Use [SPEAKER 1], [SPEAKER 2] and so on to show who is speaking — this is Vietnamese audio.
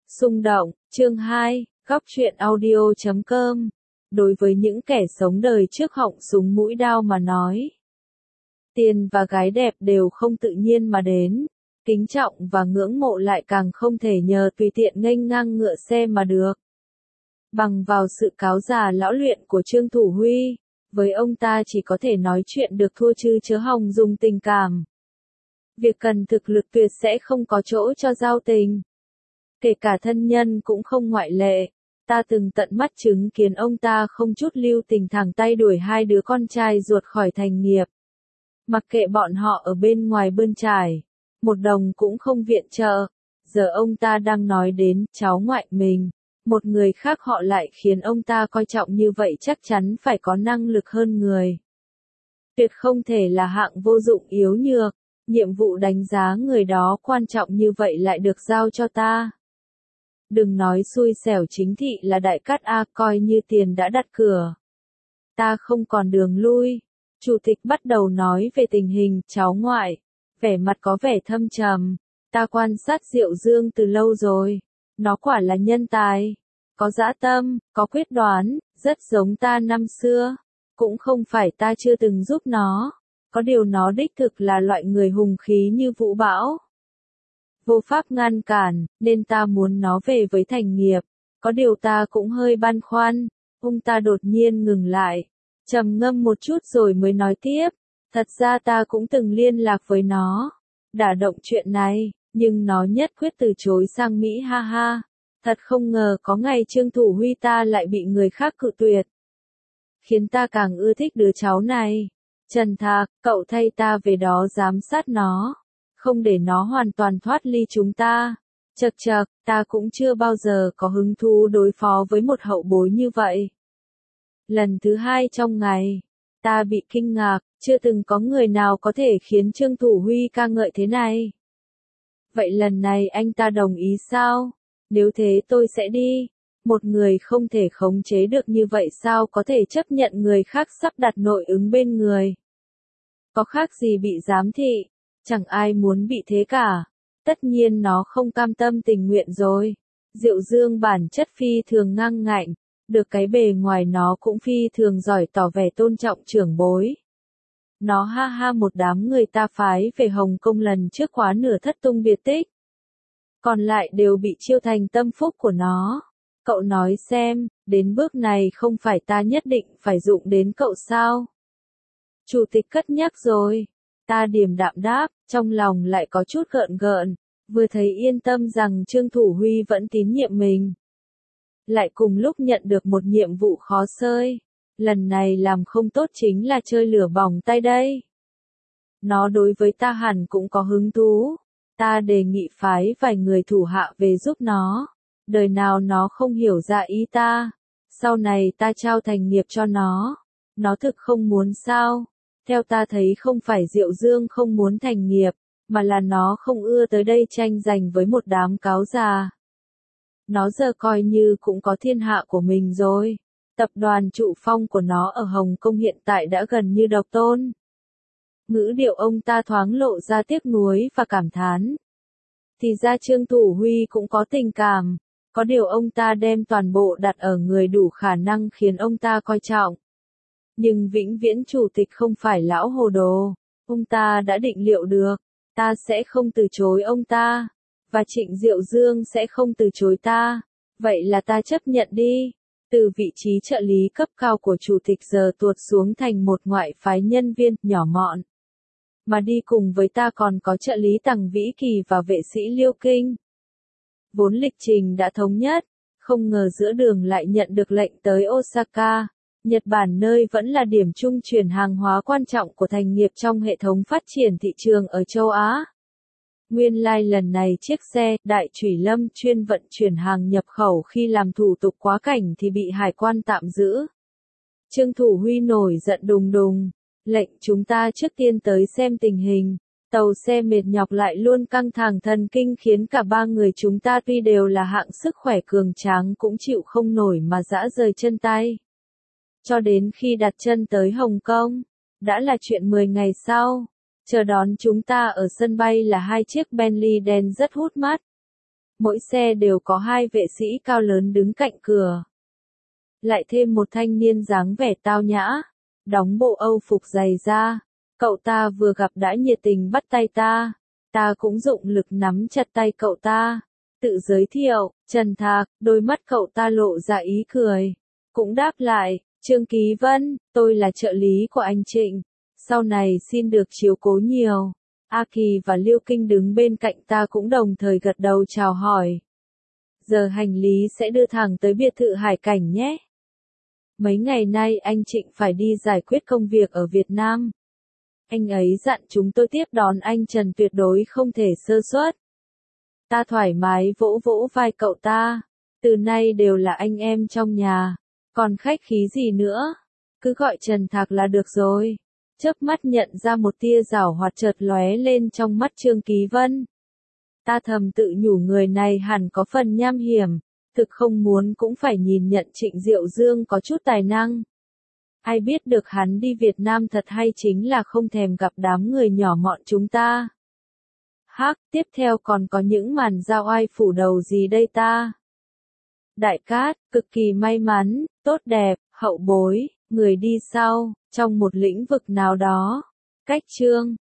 [SPEAKER 1] Xung động, chương 2, góc truyện audio.com. Đối với những kẻ sống đời trước họng súng mũi đao mà nói, tiền và gái đẹp đều không tự nhiên mà đến, kính trọng và ngưỡng mộ lại càng không thể nhờ tùy tiện nghênh ngang ngựa xe mà được. Bằng vào sự cáo già lão luyện của Trương Thủ Huy, với ông ta chỉ có thể nói chuyện được thua chứ chớ hòng dùng tình cảm. Việc cần thực lực tuyệt sẽ không có chỗ cho giao tình. Kể cả thân nhân cũng không ngoại lệ. Ta từng tận mắt chứng kiến ông ta không chút lưu tình thẳng tay đuổi hai đứa con trai ruột khỏi thành nghiệp. Mặc kệ bọn họ ở bên ngoài bươn trải, một đồng cũng không viện trợ. Giờ ông ta đang nói đến cháu ngoại mình, một người khác họ lại khiến ông ta coi trọng như vậy chắc chắn phải có năng lực hơn người. Tuyệt không thể là hạng vô dụng yếu nhược, nhiệm vụ đánh giá người đó quan trọng như vậy lại được giao cho ta. Đừng nói xui xẻo chính thị là đại cát a, coi như tiền đã đặt cửa. Ta không còn đường lui. Chủ tịch bắt đầu nói về tình hình cháu ngoại, vẻ mặt có vẻ thâm trầm. Ta quan sát Diệu Dương từ lâu rồi. Nó quả là nhân tài. Có dã tâm, có quyết đoán, rất giống ta năm xưa. Cũng không phải ta chưa từng giúp nó. Có điều nó đích thực là loại người hùng khí như vũ bão. Vô pháp ngăn cản, nên ta muốn nó về với thành nghiệp. Có điều ta cũng hơi băn khoăn. Ông ta đột nhiên ngừng lại, trầm ngâm một chút rồi mới nói tiếp. Thật ra ta cũng từng liên lạc với nó, đả động chuyện này, nhưng nó nhất quyết từ chối sang Mỹ ha ha. Thật không ngờ có ngày Trương Thủ Huy ta lại bị người khác cự tuyệt. Khiến ta càng ưa thích đứa cháu này. Trần Thạc, cậu thay ta về đó giám sát nó. Không để nó hoàn toàn thoát ly chúng ta. Chậc chậc, ta cũng chưa bao giờ có hứng thú đối phó với một hậu bối như vậy. Lần thứ hai trong ngày, ta bị kinh ngạc, chưa từng có người nào có thể khiến Trương Thủ Huy ca ngợi thế này. Vậy lần này anh ta đồng ý sao? Nếu thế tôi sẽ đi. Một người không thể khống chế được như vậy sao có thể chấp nhận người khác sắp đặt nội ứng bên người? Có khác gì bị giám thị? Chẳng ai muốn bị thế cả. Tất nhiên nó không cam tâm tình nguyện rồi. Diệu Dương bản chất phi thường ngang ngạnh, được cái bề ngoài nó cũng phi thường giỏi tỏ vẻ tôn trọng trưởng bối. Nó ha ha một đám người ta phái về Hồng Kông lần trước quá nửa thất tung biệt tích. Còn lại đều bị chiêu thành tâm phúc của nó. Cậu nói xem, đến bước này không phải ta nhất định phải dụng đến cậu sao? Chủ tịch cất nhắc rồi. Ta điềm đạm đáp, trong lòng lại có chút gợn gợn, vừa thấy yên tâm rằng Trương Thủ Huy vẫn tín nhiệm mình. Lại cùng lúc nhận được một nhiệm vụ khó xơi, lần này làm không tốt chính là chơi lửa bỏng tay đây. Nó đối với ta hẳn cũng có hứng thú, ta đề nghị phái vài người thủ hạ về giúp nó, đời nào nó không hiểu ra ý ta, sau này ta trao thành nghiệp cho nó thực không muốn sao? Theo ta thấy không phải Diệu Dương không muốn thành nghiệp, mà là nó không ưa tới đây tranh giành với một đám cáo già. Nó giờ coi như cũng có thiên hạ của mình rồi. Tập đoàn trụ phong của nó ở Hồng Kông hiện tại đã gần như độc tôn. Ngữ điệu ông ta thoáng lộ ra tiếc nuối và cảm thán. Thì ra Trương Thủ Huy cũng có tình cảm, có điều ông ta đem toàn bộ đặt ở người đủ khả năng khiến ông ta coi trọng. Nhưng vĩnh viễn chủ tịch không phải lão hồ đồ, ông ta đã định liệu được, ta sẽ không từ chối ông ta, và Trịnh Diệu Dương sẽ không từ chối ta, vậy là ta chấp nhận đi. Từ vị trí trợ lý cấp cao của chủ tịch giờ tuột xuống thành một ngoại phái nhân viên nhỏ mọn. Mà đi cùng với ta còn có trợ lý Tằng Vĩ Kỳ và vệ sĩ Liêu Kinh. Vốn lịch trình đã thống nhất, không ngờ giữa đường lại nhận được lệnh tới Osaka, Nhật Bản nơi vẫn là điểm trung chuyển hàng hóa quan trọng của thành nghiệp trong hệ thống phát triển thị trường ở châu Á. Nguyên lai lần này chiếc xe Đại Chủy Lâm chuyên vận chuyển hàng nhập khẩu khi làm thủ tục quá cảnh thì bị hải quan tạm giữ. Trương Thủ Huy nổi giận đùng đùng, lệnh chúng ta trước tiên tới xem tình hình. Tàu xe mệt nhọc lại luôn căng thẳng thần kinh khiến cả ba người chúng ta tuy đều là hạng sức khỏe cường tráng cũng chịu không nổi mà rã rời chân tay. Cho đến khi đặt chân tới Hồng Kông, đã là chuyện 10 ngày sau. Chờ đón chúng ta ở sân bay là hai chiếc Bentley đen rất hút mắt. Mỗi xe đều có hai vệ sĩ cao lớn đứng cạnh cửa. Lại thêm một thanh niên dáng vẻ tao nhã, đóng bộ Âu phục dày da. Cậu ta vừa gặp đã nhiệt tình bắt tay ta. Ta cũng dụng lực nắm chặt tay cậu ta. Tự giới thiệu, Trần Thạc, đôi mắt cậu ta lộ ra ý cười. Cũng đáp lại, Trương Ký Vân, tôi là trợ lý của anh Trịnh. Sau này xin được chiếu cố nhiều. A Kỳ và Liêu Kinh đứng bên cạnh ta cũng đồng thời gật đầu chào hỏi. Giờ hành lý sẽ đưa thẳng tới biệt thự Hải Cảnh nhé. Mấy ngày nay anh Trịnh phải đi giải quyết công việc ở Việt Nam. Anh ấy dặn chúng tôi tiếp đón anh Trần tuyệt đối không thể sơ suất. Ta thoải mái vỗ vỗ vai cậu ta. Từ nay đều là anh em trong nhà. Còn khách khí gì nữa? Cứ gọi Trần Thạc là được rồi. Chớp mắt nhận ra một tia giảo hoạt chợt lóe lên trong mắt Trương Ký Vân. Ta thầm tự nhủ người này hẳn có phần nham hiểm. Thực không muốn cũng phải nhìn nhận Trịnh Diệu Dương có chút tài năng. Ai biết được hắn đi Việt Nam thật hay chính là không thèm gặp đám người nhỏ mọn chúng ta. Tiếp theo còn có những màn giao oai phủ đầu gì đây ta? Đại Cát, cực kỳ may mắn, tốt đẹp, hậu bối, người đi sau, trong một lĩnh vực nào đó. Cách chương